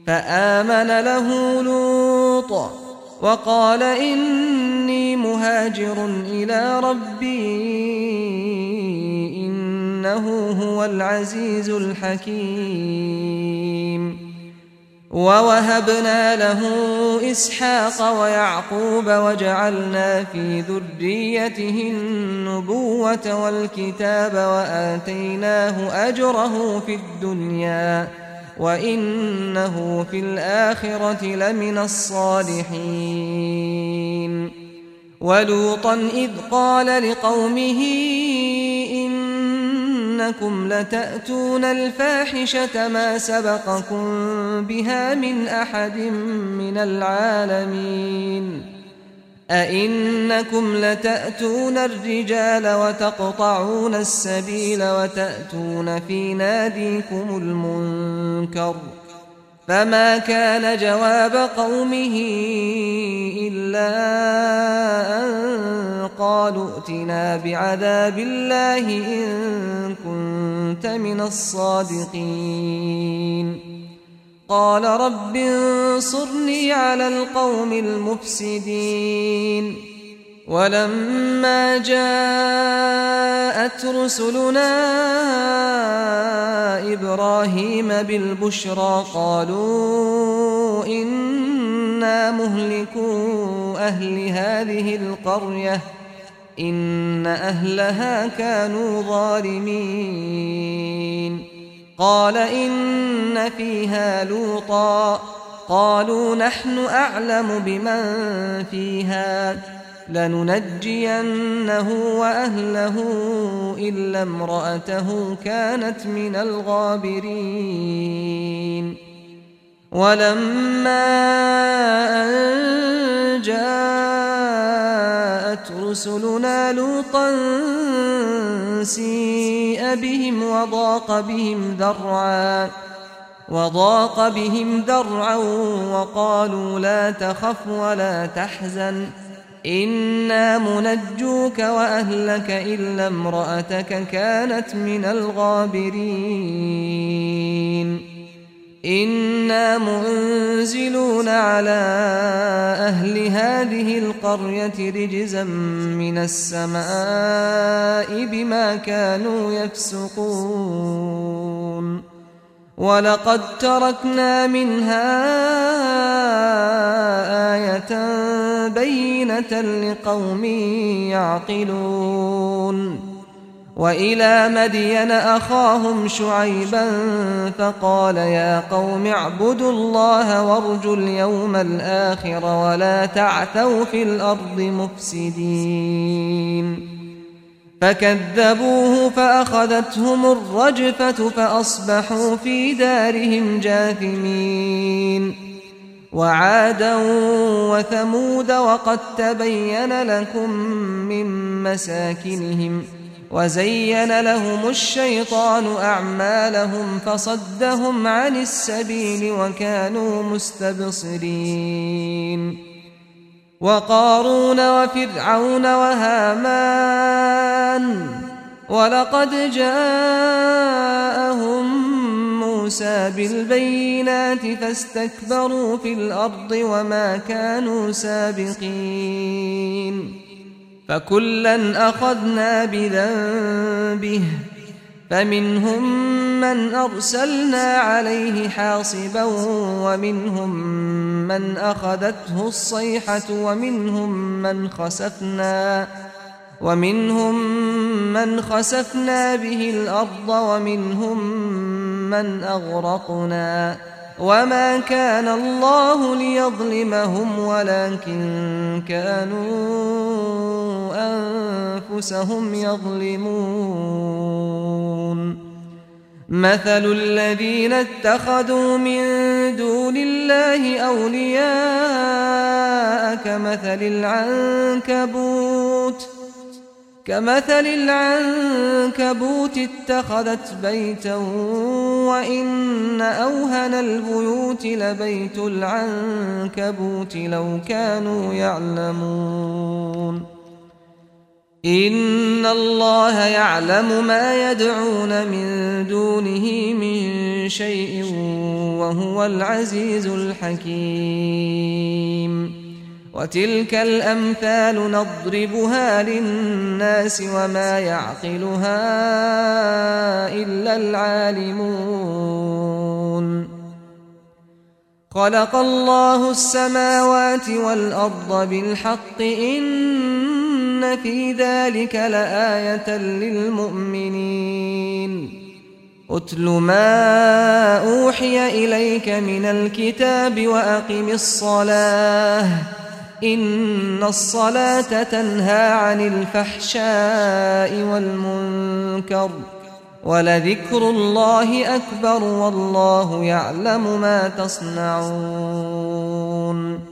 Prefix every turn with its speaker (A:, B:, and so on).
A: فآمن له لوط وقال إني مهاجر إلى ربي إنه هو العزيز الحكيم. ووهبنا له إسحاق ويعقوب وجعلنا في ذريته النبوة والكتاب وآتيناه أجره في الدنيا وإنه في الآخرة لمن الصالحين. ولوطا إذ قال لقومه إنكم لتأتون الفاحشة ما سبقكم بها من أحد من العالمين أئنكم لتأتون الرجال وتقطعون السبيل وتأتون في ناديكم المنكر. فما كان جواب قومه إلا أن قالوا ائتنا بعذاب الله إن كنت من الصادقين. قال رب انصرني على القوم المفسدين. ولما جاءت رسلنا إبراهيم بالبشرى قالوا إنا مهلكو أهل هذه القرية إن أهلها كانوا ظالمين. قال إن فيها لوطا قالوا نحن أعلم بمن فيها لننجينه وأهله إلا امرأته كانت من الغابرين. ولما أن جاءت رسلنا لوطا سيء بهم وضاق بهم ذرعا وقالوا لا تخف ولا تحزن إنا منجوك وأهلك إلا امرأتك كانت من الغابرين. إنا منزلون على أهل هذه القرية رجزا من السماء بما كانوا يفسقون. ولقد تركنا منها آية بينة لقوم يعقلون. وإلى مدين أخاهم شعيبا فقال يا قوم اعبدوا الله وارجوا اليوم الآخر ولا تعثوا في الأرض مفسدين. فكذبوه فأخذتهم الرجفة فأصبحوا في دارهم جاثمين. وعادا وثمود وقد تبين لكم من مساكنهم وزين لهم الشيطان أعمالهم فصدهم عن السبيل وكانوا مستبصرين. وقارون وفرعون وهامان ولقد جاءهم موسى بالبينات فاستكبروا في الأرض وما كانوا سابقين. فكلا أخذنا بذنبه فمنهم من أرسلنا عليه حاصبا ومنهم من أخذته الصيحة ومنهم من خسفنا به الأرض ومنهم من أغرقنا. وما كان الله ليظلمهم ولكن كانوا أنفسهم يظلمون. مثل الذين اتخذوا من دون الله أولياء كمثل العنكبوت اتخذت بيتا وإن أوهن البيوت لبيت العنكبوت لو كانوا يعلمون. إن الله يعلم ما يدعون من دونه من شيء وهو العزيز الحكيم. وتلك الأمثال نضربها للناس وما يعقلها إلا العالمون. خلق الله السماوات والأرض بالحق إن في ذلك لآية للمؤمنين. أتل ما أوحي إليك من الكتاب وأقم الصلاة إن الصلاة تنهى عن الفحشاء والمنكر ولذكر الله أكبر والله يعلم ما تصنعون.